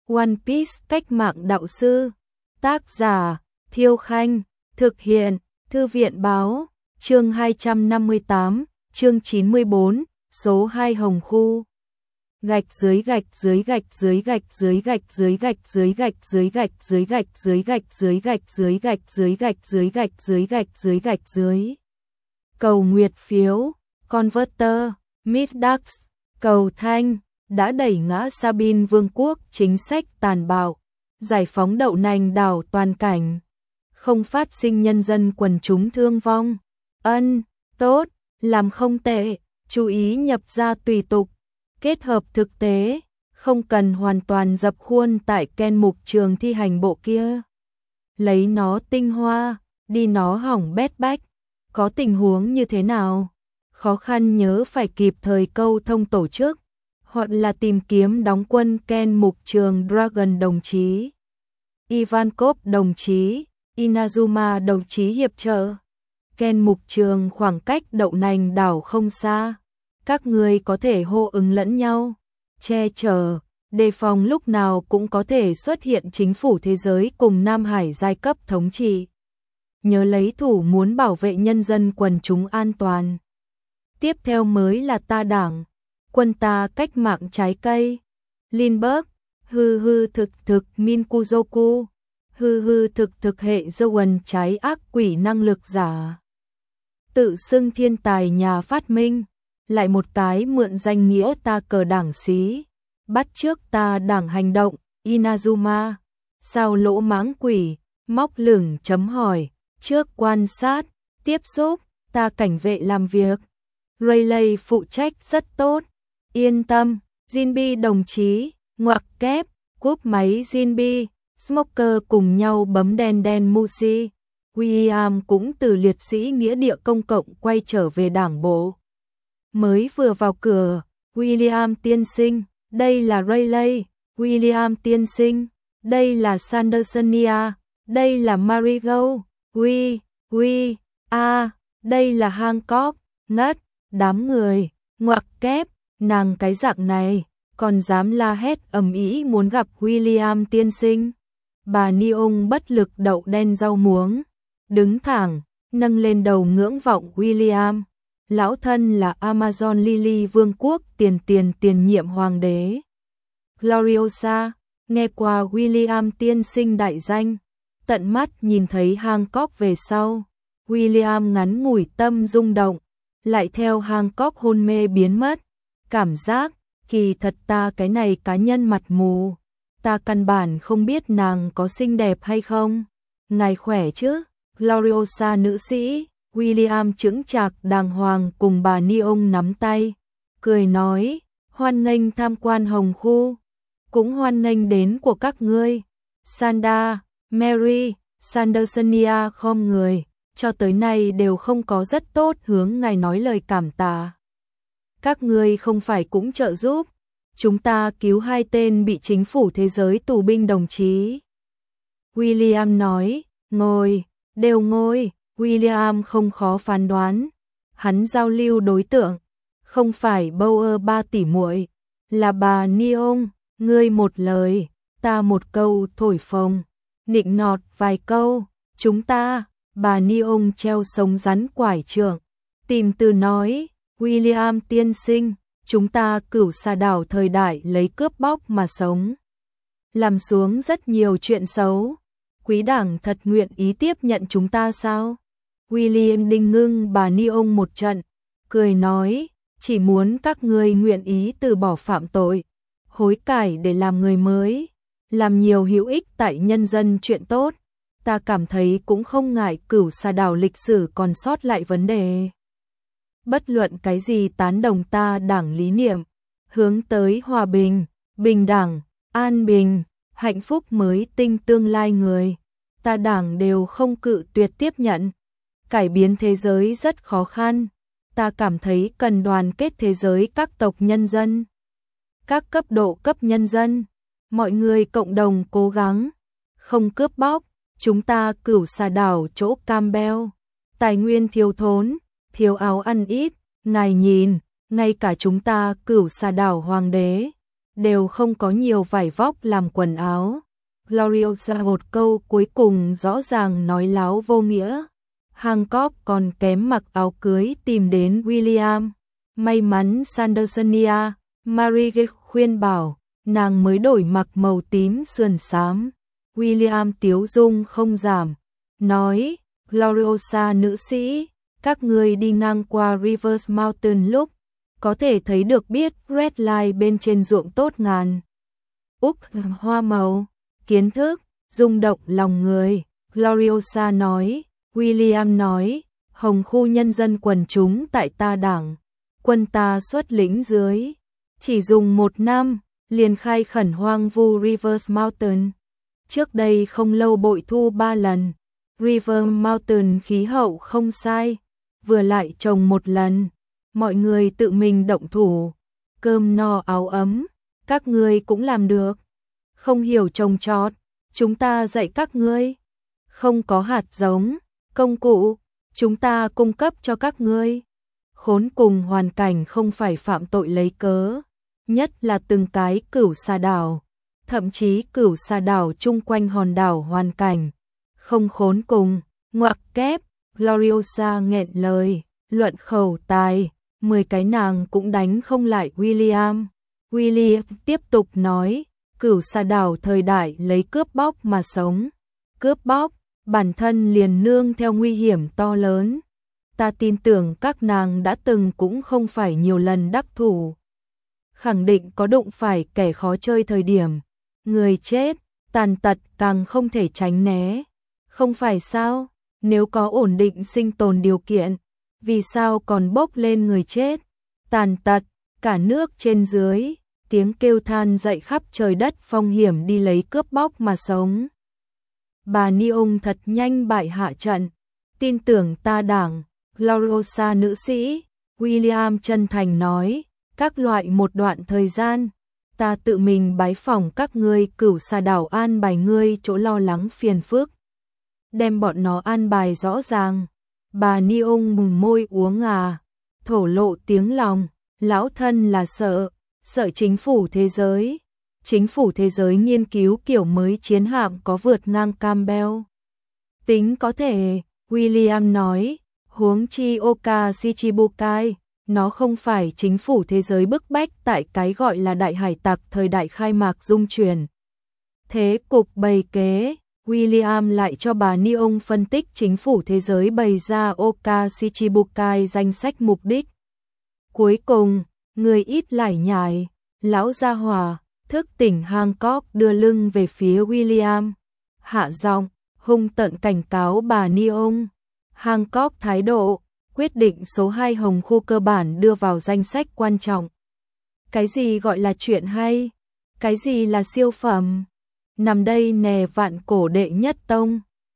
One Piece cách mạng đạo sư. Tác giả Thiêu Khanh. Thực hiện Thư viện Báo. Chương 258, chương 94, số 2 Hồng Khu. Gạch dưới gạch dưới gạch dưới gạch dưới gạch dưới gạch dưới gạch dưới gạch dưới gạch dưới gạch dưới gạch dưới gạch dưới gạch dưới gạch dưới gạch dưới gạch dưới. Cầu nguyệt phiếu, Converter, Midas, cầu thanh đã đẩy ngã Sabine vương quốc chính sách tàn bạo, giải phóng đậu nành đảo toàn cảnh, không phát sinh nhân dân quần chúng thương vong. Tốt, làm không tệ, chú ý nhập ra tùy tục, kết hợp thực tế, không cần hoàn toàn dập khuôn tại Ken mục trường thi hành bộ kia. Lấy nó tinh hoa, đi nó hỏng bét bách, có tình huống như thế nào? Khó khăn nhớ phải kịp thời câu thông tổ chức, hoặc là tìm kiếm đóng quân Ken mục trường Dragon đồng chí, Ivankov đồng chí, Inazuma đồng chí hiệp trợ. Ken mục trường khoảng cách đậu nành đảo không xa, các người có thể hô ứng lẫn nhau, che chở, đề phòng lúc nào cũng có thể xuất hiện chính phủ thế giới cùng Nam Hải giai cấp thống trị. Nhớ lấy thủ muốn bảo vệ nhân dân quần chúng an toàn. Tiếp theo mới là ta đảng, quân ta cách mạng trái cây, Lindbergh, hư thực Minkuzoku, hư thực hệ Zoan trái ác quỷ năng lực giả. Tự xưng thiên tài nhà phát minh, lại một cái mượn danh nghĩa ta cờ đảng xí, bắt trước ta đảng hành động, Inazuma, sao lỗ mãng quỷ, móc lửng chấm hỏi, trước quan sát, tiếp xúc, ta cảnh vệ làm việc. Rayleigh phụ trách rất tốt, yên tâm, Jinbi đồng chí, ngoặc kép, cúp máy Jinbi, Smoker cùng nhau bấm đen Musi. William cũng từ liệt sĩ nghĩa địa công cộng quay trở về đảng bộ. Mới vừa vào cửa, William tiên sinh, đây là Rayleigh, William tiên sinh, đây là Sandersonia, đây là Marigold, đây là Hancock, ngất, đám người, ngoặc kép, nàng cái dạng này, còn dám la hét ầm ĩ muốn gặp William tiên sinh. Bà Neong bất lực đậu đen rau muống, đứng thẳng, nâng lên đầu ngưỡng vọng William. Lão thân là Amazon Lily vương quốc tiền nhiệm hoàng đế. Gloriosa, nghe qua William tiên sinh đại danh, tận mắt nhìn thấy Hancock về sau. William ngắn ngủi tâm rung động, lại theo Hancock hôn mê biến mất. Cảm giác, kỳ thật ta cái này cá nhân mặt mù. Ta căn bản không biết nàng có xinh đẹp hay không. Ngài khỏe chứ, Gloriosa nữ sĩ. William chững chạc đàng hoàng cùng bà Neong nắm tay, cười nói, hoan nghênh tham quan Hồng Khu, cũng hoan nghênh đến của các ngươi. Sanda, Mary, Sandersonia khom người, cho tới nay đều không có rất tốt hướng ngài nói lời cảm tạ. Các ngươi không phải cũng trợ giúp chúng ta cứu 2 tên bị chính phủ thế giới tù binh đồng chí. William nói, ngồi, đều ngồi. William không khó phán đoán, hắn giao lưu đối tượng không phải Bauer ba tỷ muội, là bà Neong, ngươi một lời, ta một câu thổi phồng, nịnh nọt vài câu, chúng ta, bà Neong treo sống rắn quải trượng, tìm từ nói, William tiên sinh, chúng ta cửu xà đảo thời đại lấy cướp bóc mà sống, làm xuống rất nhiều chuyện xấu, quý đảng thật nguyện ý tiếp nhận chúng ta sao? William đinh ngưng bà Neong một trận, cười nói, chỉ muốn các ngươi nguyện ý từ bỏ phạm tội, hối cải để làm người mới, làm nhiều hữu ích tại nhân dân chuyện tốt, ta cảm thấy cũng không ngại cửu xà đảo lịch sử còn sót lại vấn đề. Bất luận cái gì tán đồng ta đảng lý niệm, hướng tới hòa bình, bình đẳng, an bình, hạnh phúc mới tinh tương lai người, ta đảng đều không cự tuyệt tiếp nhận. Cải biến thế giới rất khó khăn, ta cảm thấy cần đoàn kết thế giới các tộc nhân dân, các cấp độ cấp nhân dân, mọi người cộng đồng cố gắng, không cướp bóc, chúng ta cửu xà đảo chỗ Campbell, tài nguyên thiếu thốn, thiếu áo ăn ít, ngài nhìn, ngay cả chúng ta cửu xà đảo hoàng đế, đều không có nhiều vải vóc làm quần áo. Gloriosa một câu cuối cùng rõ ràng nói láo vô nghĩa. Hancock còn kém mặc áo cưới tìm đến William. May mắn Sandersonia, Marie khuyên bảo, nàng mới đổi mặc màu tím sườn xám. William tiếu dung không giảm, nói, Gloriosa nữ sĩ, các ngươi đi ngang qua Rivers Mountain lúc, có thể thấy được biết Red Line bên trên ruộng tốt ngàn. Úc hoa màu, kiến thức, rung động lòng người, Gloriosa nói, William nói, hồng khu nhân dân quần chúng tại ta đảng, quân ta xuất lĩnh dưới, chỉ dùng 1 năm, liền khai khẩn hoang vu Rivers Mountain. Trước đây không lâu bội thu 3 lần, River Mountain khí hậu không sai, vừa lại trồng 1 lần, mọi người tự mình động thủ, cơm no áo ấm, các ngươi cũng làm được. Không hiểu trồng trọt, chúng ta dạy các ngươi. Không có hạt giống, công cụ, chúng ta cung cấp cho các ngươi. Khốn cùng hoàn cảnh không phải phạm tội lấy cớ, nhất là từng cái Cửu Sa đảo, thậm chí Cửu Sa đảo chung quanh hòn đảo hoàn cảnh. Không khốn cùng, ngoặc kép, Gloriosa nghẹn lời, luận khẩu tài, 10 cái nàng cũng đánh không lại William. William tiếp tục nói, Cửu Sa đảo thời đại lấy cướp bóc mà sống. Cướp bóc, bản thân liền nương theo nguy hiểm to lớn. Ta tin tưởng các nàng đã từng cũng không phải nhiều lần đắc thủ. Khẳng định có đụng phải kẻ khó chơi thời điểm. Người chết, tàn tật càng không thể tránh né. Không phải sao, nếu có ổn định sinh tồn điều kiện, vì sao còn bốc lên người chết, tàn tật, cả nước trên dưới, tiếng kêu than dậy khắp trời đất phong hiểm đi lấy cướp bóc mà sống. Bà Neong thật nhanh bại hạ trận, tin tưởng ta đảng, Gloriosa nữ sĩ, William chân thành nói, các loại một đoạn thời gian, ta tự mình bái phỏng các ngươi Cửu Sa đảo an bài ngươi chỗ lo lắng phiền phức. Đem bọn nó an bài rõ ràng. Bà Neong mùng môi uống thổ lộ tiếng lòng, lão thân là sợ chính phủ thế giới. Chính phủ thế giới nghiên cứu kiểu mới chiến hạm có vượt ngang Campbell. Tính có thể, William nói, huống chi Oka Shichibukai, nó không phải chính phủ thế giới bức bách tại cái gọi là đại hải tặc thời đại khai mạc dung chuyển. Thế cục bày kế, William lại cho bà Neong phân tích chính phủ thế giới bày ra Oka Shichibukai danh sách mục đích. Cuối cùng, người ít lải nhải, lão gia hỏa, thức tỉnh Hancock đưa lưng về phía William. Hạ giọng, hung tợn cảnh cáo bà Neong. Hancock thái độ, quyết định số 2 hồng khu cơ bản đưa vào danh sách quan trọng. Cái gì gọi là chuyện hay? Cái gì là siêu phẩm? Nằm đây nè vạn cổ đệ nhất tông.